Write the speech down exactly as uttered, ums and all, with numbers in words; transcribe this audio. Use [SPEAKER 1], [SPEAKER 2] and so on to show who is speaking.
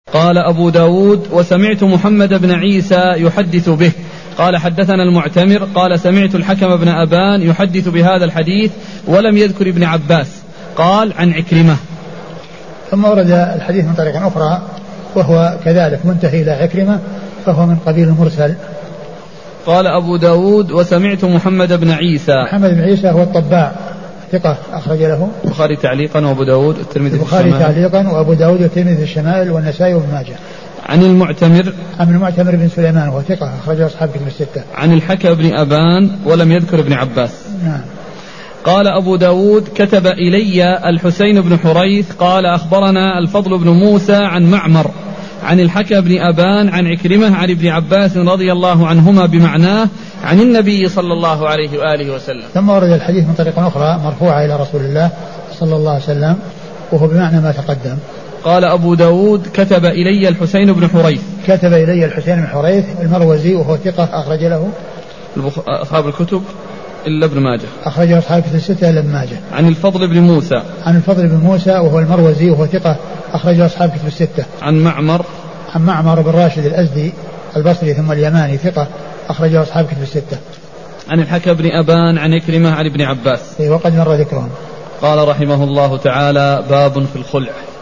[SPEAKER 1] قال أبو داود وسمعت محمد بن عيسى يحدث به قال حدثنا المعتمر قال سمعت الحكم بن أبان يحدث بهذا الحديث ولم يذكر ابن عباس قال عن عكرمة.
[SPEAKER 2] ثم ورد الحديث من طريق أخرى وهو كذلك منتهي إلى عكرمة فهو من قبيل المرسل.
[SPEAKER 1] قال أبو داود وسمعت محمد بن عيسى.
[SPEAKER 2] محمد بن عيسى هو الطباع ثقة أخرج له
[SPEAKER 1] البخاري تعليقا وأبو داود والترمذي في
[SPEAKER 2] البخاري تعليقا وأبو داود والترمذي في الشمائل والنسائي وابن ماجه.
[SPEAKER 1] عن المعتمر
[SPEAKER 2] عن المعتمر بن سليمان وهو ثقة أخرجه أصحاب الكتب الستة.
[SPEAKER 1] عن الحكم بن أبان ولم يذكر ابن عباس.
[SPEAKER 2] نعم.
[SPEAKER 1] قال أبو داود كتب إلي الحسين بن حريث قال أخبرنا الفضل بن موسى عن معمر عن الحكم بن أبان عن عكرمة عن ابن عباس رضي الله عنهما بمعناه عن النبي صلى الله عليه وآله وسلم.
[SPEAKER 2] ثم ورد الحديث من طريق أخرى مرفوعة إلى رسول الله صلى الله عليه وسلم وهو بمعنى ما تقدم.
[SPEAKER 1] قال أبو داود كتب إلي الحسين بن حريث.
[SPEAKER 2] كتب إلي الحسين بن حريث المروزي وهو ثقة أخرج له
[SPEAKER 1] أصحاب الكتب إلا ابن ماجه.
[SPEAKER 2] أخرجه أصحاب الكتب الستة إلا ابن ماجه.
[SPEAKER 1] عن الفضل بن موسى.
[SPEAKER 2] عن الفضل بن موسى وهو المروزي وهو ثقة أخرجه أصحاب الكتب الستة.
[SPEAKER 1] عن معمر.
[SPEAKER 2] عن معمر بن راشد الأزدي البصري ثم اليماني ثقة أخرجه أصحاب الكتب الستة.
[SPEAKER 1] عن الحكم بن أبان عن عكرمة عن ابن عباس.
[SPEAKER 2] وقد مر ذكرهم.
[SPEAKER 1] قال رحمه الله تعالى باب في الخلع.